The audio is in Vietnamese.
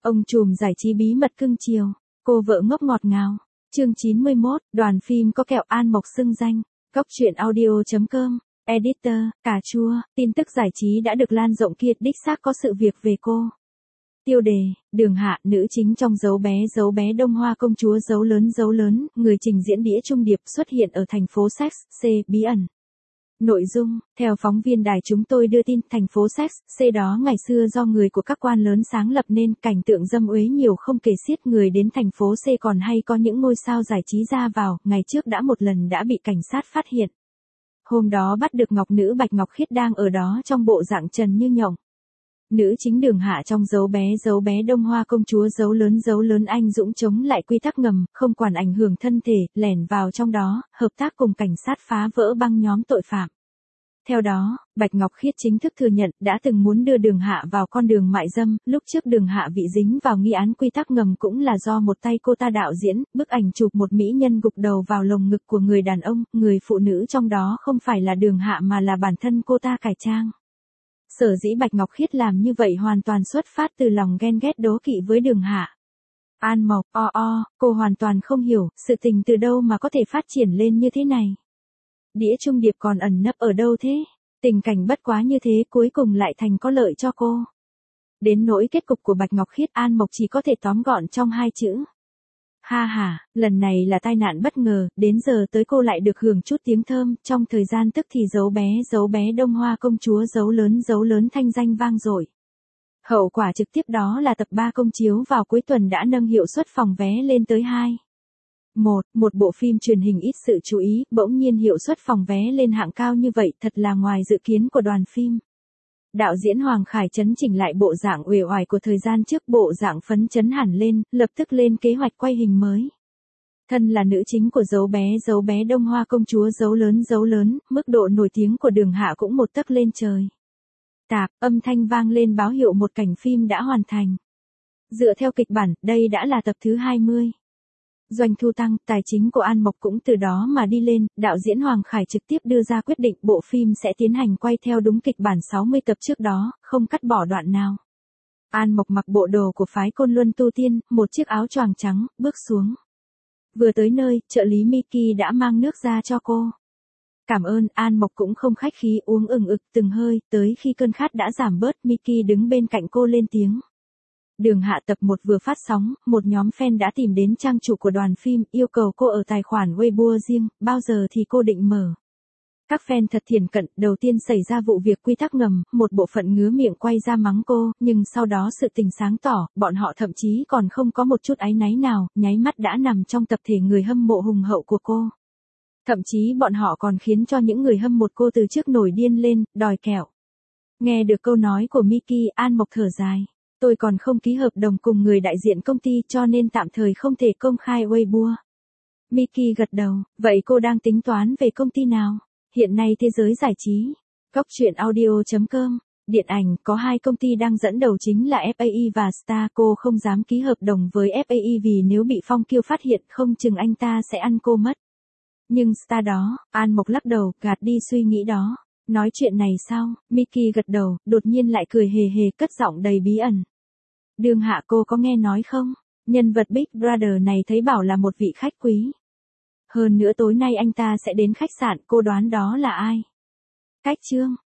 Ông trùm giải trí bí mật cưng chiều, cô vợ ngốc ngọt ngào. Chương 91, đoàn phim có kẹo An Mộc xưng danh. Cóc truyện audio.com, editor, cà chua, tin tức giải trí đã được lan rộng kia, đích xác có sự việc về cô. Tiêu đề, Đường Hạ, nữ chính trong Dấu bé Đông Hoa công chúa dấu lớn, người trình diễn đĩa trung điệp xuất hiện ở thành phố Sex, C, bí ẩn. Nội dung, theo phóng viên đài chúng tôi đưa tin, thành phố Sex, C đó ngày xưa do người của các quan lớn sáng lập nên, cảnh tượng dâm uế nhiều không kể xiết, người đến thành phố C còn hay có những ngôi sao giải trí ra vào, ngày trước đã một lần đã bị cảnh sát phát hiện. Hôm đó bắt được ngọc nữ Bạch Ngọc Khiết đang ở đó trong bộ dạng trần như nhộng. Nữ chính Đường Hạ trong Dấu bé Đông Hoa công chúa dấu lớn anh dũng chống lại quy tắc ngầm, không quản ảnh hưởng thân thể, lẻn vào trong đó, hợp tác cùng cảnh sát phá vỡ băng nhóm tội phạm. Theo đó, Bạch Ngọc Khiết chính thức thừa nhận đã từng muốn đưa Đường Hạ vào con đường mại dâm, lúc trước Đường Hạ bị dính vào nghi án quy tắc ngầm cũng là do một tay cô ta đạo diễn, bức ảnh chụp một mỹ nhân gục đầu vào lồng ngực của người đàn ông, người phụ nữ trong đó không phải là Đường Hạ mà là bản thân cô ta cải trang. Sở dĩ Bạch Ngọc Khiết làm như vậy hoàn toàn xuất phát từ lòng ghen ghét đố kỵ với Đường Hạ. An Mộc, cô hoàn toàn không hiểu, sự tình từ đâu mà có thể phát triển lên như thế này. Đĩa trung điệp còn ẩn nấp ở đâu thế? Tình cảnh bất quá như thế cuối cùng lại thành có lợi cho cô. Đến nỗi kết cục của Bạch Ngọc Khiết, An Mộc chỉ có thể tóm gọn trong 2 chữ. Ha, lần này là tai nạn bất ngờ, đến giờ tới cô lại được hưởng chút tiếng thơm, trong thời gian tức thì Dấu bé Đông Hoa công chúa dấu lớn thanh danh vang dội. Hậu quả trực tiếp đó là tập 3 công chiếu vào cuối tuần đã nâng hiệu suất phòng vé lên tới 2. Một bộ phim truyền hình ít sự chú ý, bỗng nhiên hiệu suất phòng vé lên hạng cao như vậy, thật là ngoài dự kiến của đoàn phim. Đạo diễn Hoàng Khải chấn chỉnh lại bộ dạng uể oải của thời gian trước, bộ dạng phấn chấn hẳn lên, lập tức lên kế hoạch quay hình mới. Thân là nữ chính của Dấu bé Đông Hoa công chúa dấu lớn, mức độ nổi tiếng của Đường Hạ cũng một tấc lên trời. Tạp, âm thanh vang lên báo hiệu một cảnh phim đã hoàn thành. Dựa theo kịch bản, đây đã là tập thứ 20. Doanh thu tăng, tài chính của An Mộc cũng từ đó mà đi lên, đạo diễn Hoàng Khải trực tiếp đưa ra quyết định bộ phim sẽ tiến hành quay theo đúng kịch bản 60 tập trước đó, không cắt bỏ đoạn nào. An Mộc mặc bộ đồ của phái Côn Luân tu tiên, một chiếc áo choàng trắng, bước xuống. Vừa tới nơi, trợ lý Miki đã mang nước ra cho cô. Cảm ơn, An Mộc cũng không khách khí, uống ực từng hơi, tới khi cơn khát đã giảm bớt, Miki đứng bên cạnh cô lên tiếng. Đường Hạ tập 1 vừa phát sóng, một nhóm fan đã tìm đến trang chủ của đoàn phim, yêu cầu cô ở tài khoản Weibo riêng, bao giờ thì cô định mở. Các fan thật thiển cận, đầu tiên xảy ra vụ việc quy tắc ngầm, một bộ phận ngứa miệng quay ra mắng cô, nhưng sau đó sự tình sáng tỏ, bọn họ thậm chí còn không có một chút áy náy nào, nháy mắt đã nằm trong tập thể người hâm mộ hùng hậu của cô. Thậm chí bọn họ còn khiến cho những người hâm mộ cô từ trước nổi điên lên, đòi kẹo. Nghe được câu nói của Miki, An Mộc thở dài. Tôi còn không ký hợp đồng cùng người đại diện công ty cho nên tạm thời không thể công khai Weibo. Miki gật đầu, vậy cô đang tính toán về công ty nào? Hiện nay thế giới giải trí. Cóc truyện audio.com, điện ảnh, có 2 công ty đang dẫn đầu chính là FAI và Star. Cô không dám ký hợp đồng với FAI vì nếu bị Phong Kiêu phát hiện không chừng anh ta sẽ ăn cô mất. Nhưng Star đó, An Mộc lắc đầu, gạt đi suy nghĩ đó. Nói chuyện này sao? Miki gật đầu, đột nhiên lại cười hề cất giọng đầy bí ẩn. Đường Hạ, cô có nghe nói không? Nhân vật Big Brother này thấy bảo là một vị khách quý. Hơn nữa tối nay anh ta sẽ đến khách sạn, cô đoán đó là ai? Cách Trương.